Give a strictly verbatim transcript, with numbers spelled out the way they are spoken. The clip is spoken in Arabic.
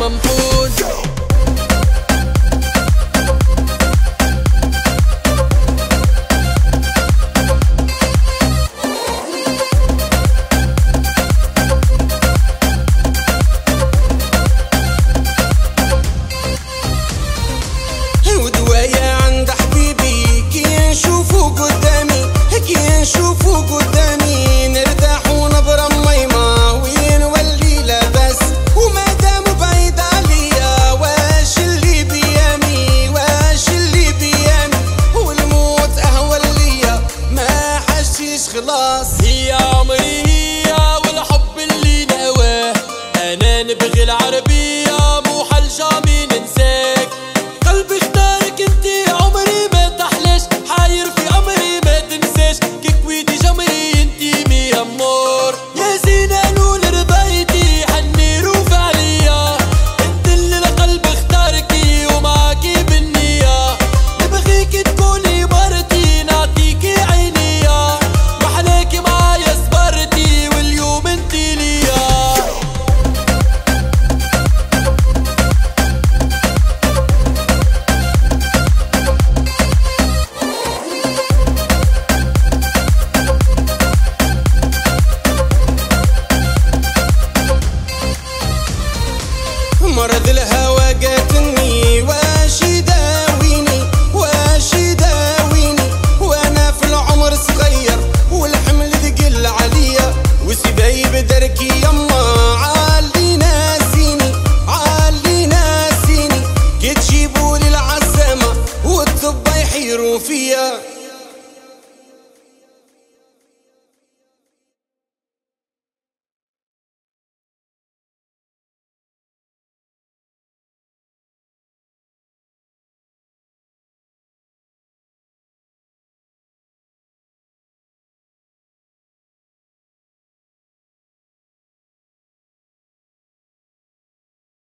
ممحون. ودوايا عند حبيبي كي نشوفو قدامي، كي نشوفو قدامي نرتاح ونبرم ميمة وين نولي لاباس. ومادام بعيد عليا واش اللي بيامي، واش اللي بيامي والموت اهون ليا ما حشيش خلاص. هي عمري هي والحب اللي نواه، انا نبغي العربية مو حل جامي ننساك. قلبي اختارك انتي عمري ما تحلاش، حاير في امري ما تنساش. كيكويتي جمري انتي مي امور، يا زينة لول رضايتي حني روف عليا. انت اللي القلب اختاركي ومعاكي بالنية، نبغيكي تكوني مرتي نعطيكي عينيا. محلاكي معايا صبرتي واليوم انتي ليا. مرض الهوى قاتلني